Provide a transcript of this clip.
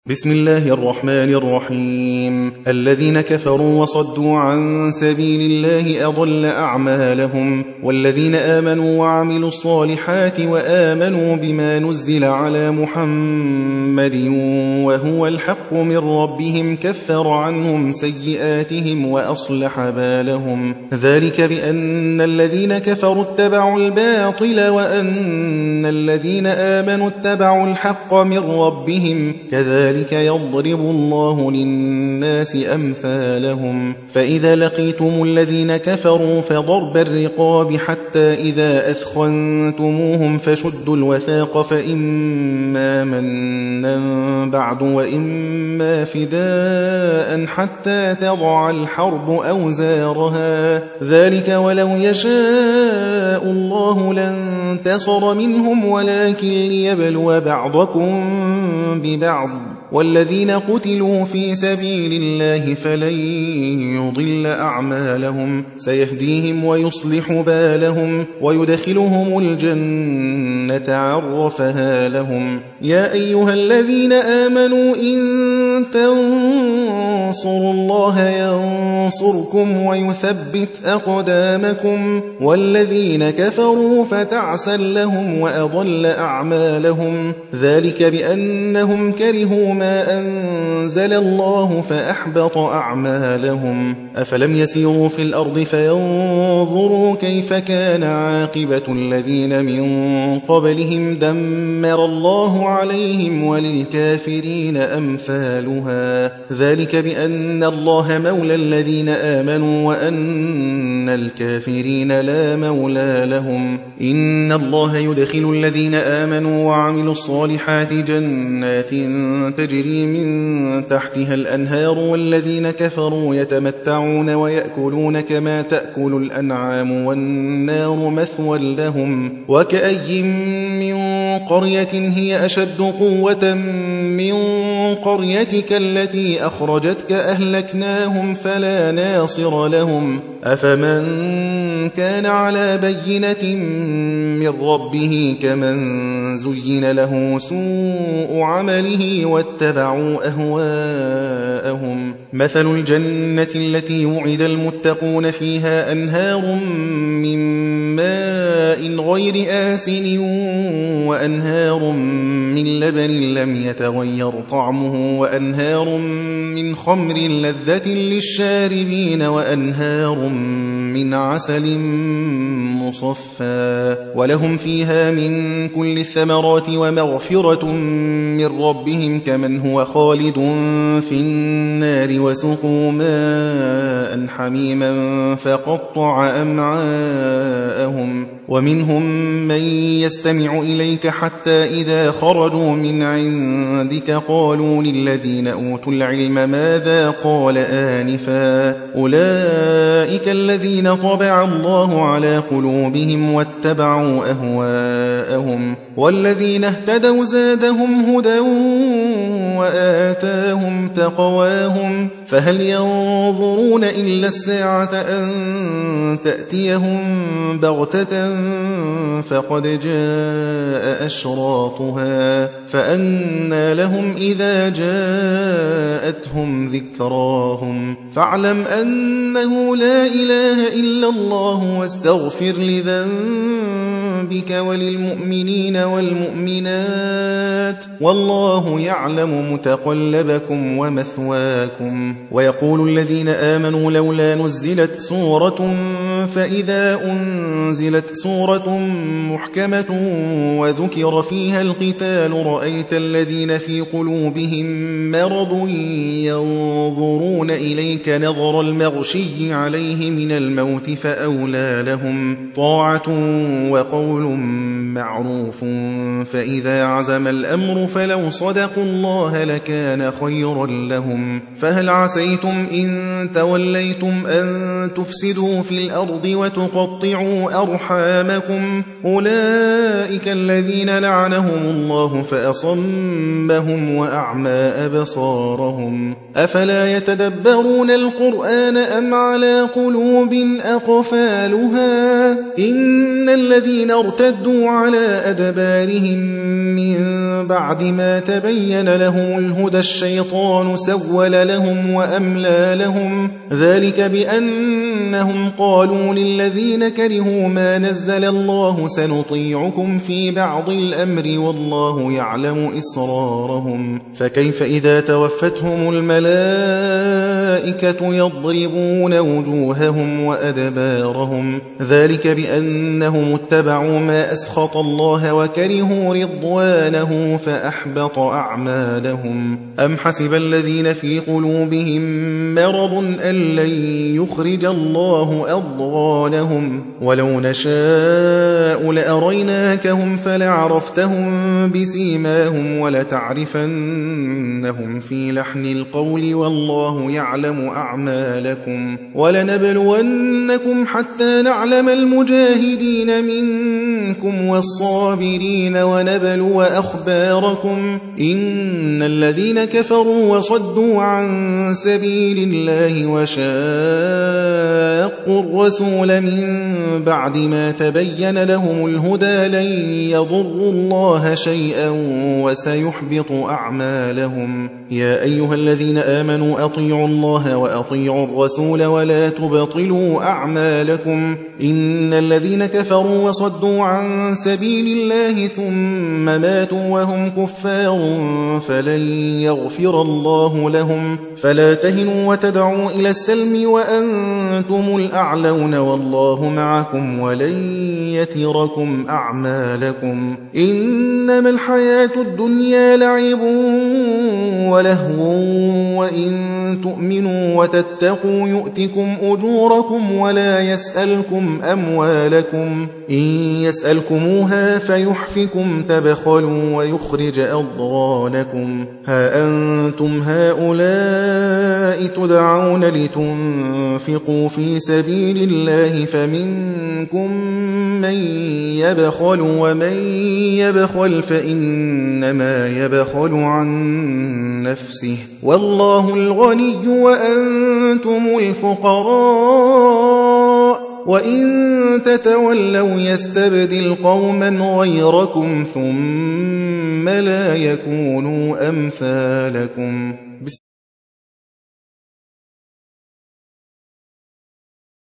بسم الله الرحمن الرحيم. الذين كفروا وصدوا عن سبيل الله أضل أعمالهم، والذين آمنوا وعملوا الصالحات وآمنوا بما نزل على محمد وهو الحق من ربهم كفر عنهم سيئاتهم وأصلح بالهم. ذلك بأن الذين كفروا اتبعوا الباطل وأن الذين آمنوا اتبعوا الحق من ربهم، كذلك يضرب الله للناس أمثالهم. فإذا لقيتم الذين كفروا فضرب الرقاب حتى إذا أثخنتموهم فشدوا الوثاق، فإما منا بعد وإما فداء حتى تضع الحرب أوزارها، ذلك ولو يشاء الله لانتصر منهم ولكن ليبلو بعضكم ببعض، والذين قتلوا في سبيل الله فلن يضل أعمالهم، سيهديهم ويصلح بالهم ويدخلهم الجنة عرفها لهم. يا أيها الذين آمنوا إن تنصروا الله ينصركم ويثبت أقدامكم، والذين كفروا فتعسا لهم وأضل أعمالهم، ذلك بأنهم كرهوا ما أنزل الله فأحبط أعمالهم. أفلم يسيروا في الأرض فينظروا كيف كان عاقبة الذين من قبلهم، دمر الله عليهم وللكافرين أمثالها، ذلك بأن الله مولى الذين آمنوا وأن الكافرين لا مولى لهم. إن الله يدخل الذين آمنوا وعملوا الصالحات جنات تجري من تحتها الأنهار، والذين كفروا يتمتعون ويأكلون كما تأكل الأنعام والنار مثوى لهم. وكأي من قرية هي أشد قوة من قريتك التي أخرجتك أهلكناهم فلا ناصر لهم. أفمن كان على بينة من ربه كمن زين له سوء عمله واتبعوا أهواءهم. مثل الجنة التي وعد المتقون فيها أنهار من ماء غير آسن وأنهار من لبن لم يتغير طعمه وأنهار من خمر لذة للشاربين وأنهار من عسل مصفى، ولهم فيها من كل الثمرات ومغفرة من ربهم كمن هو خالد في النار وسقوا ماء حميما فقطع أمعاءهم. ومنهم من يستمع إليك حتى إذا خرجوا من عندك قالوا للذين أوتوا العلم ماذا قال آنفا، أولئك الذين طبع الله على قلوبهم واتبعوا أهواءهم، والذين اهتدوا زادهم هدى وآتاهم تقواهم، فهل ينظرون إلا الساعة أن تأتيهم بغتة فقد جاء أشراطها، فأنى لهم إذا جاءتهم ذكراهم. فاعلم أنه لا إله إلا الله واستغفر لذنبك وللمؤمنين والمؤمنات، والله يعلم متقلبكم ومثواكم. ويقول الذين آمنوا لولا نزلت سورة، فإذا أنزلت سورة محكمة وذكر فيها القتال رأيت الذين في قلوبهم مرض ينظرون إليك نظر المغشي عليه من الموت فأولى لهم طاعة وقول معروف، فإذا عزم الأمر فلو صدقوا الله لكان خيرا لهم. فهل عسيتم إن توليتم أن تفسدوا في الأرض الأرض وتقطعوا أرحامكم أولئك الذين لعنهم الله فأصمهم وأعمى أبصارهم أفلا يتدبرون القرآن أم على قلوب أقفالها إن الذين ارتدوا على أدبارهم من بعد ما تبين لهم الهدى الشيطان سول لهم وأملى لهم ذلك بأنهم قالوا للذين كرهوا ما نزل الله سنطيعكم في بعض الأمر والله يعلم إسرارهم فكيف إذا توفتهم الملائكة يضربون وجوههم وأدبارهم ذلك بأنهم اتبعوا ما أسخط الله وكرهوا رضوانه فأحبط أعمالهم أم حسب الذين في قلوبهم مرض أن لن يخرج الله أضغانهم ولو نشاء لأريناكهم فلعرفتهم بسيماهم ولتعرفنهم في لحن القول والله يعلم أعمالكم ولنبلونكم حتى نعلم المجاهدين منكم والصابرين ونبلو أخباركم إن الذين كفروا وصدوا عن سبيل الله وشاقوا الرسول من بعد ما تبين لهم الهدى لن يضروا الله شيئا وسيحبط أعمالهم يا أيها الذين آمنوا أطيعوا الله وأطيعوا الرسول ولا تبطلوا أعمالكم إن الذين كفروا وصدوا عن سبيل الله ثم ماتوا وهم كفار فلن يغفر الله لهم فلا تهنوا وتدعوا إلى السلم وأنتم الأعلون والله معكم ولن يتركم أعمالكم إنما الحياة الدنيا لعب ولهو وإن تؤمنوا وتتقوا يؤتكم أجوركم ولا يسألكم أموالكم إن يسألكموها فيحفكم تبخلوا ويخرج أضغانكم ها أنتم هؤلاء تدعون لتنفقوا في سبيل الله فمنكم من يبخل ومن يبخل فإنما يبخل عن نفسه والله الغني وأنتم الفقراء وإن تتولوا يستبدل قوما غيركم ثم لا يكونوا أمثالكم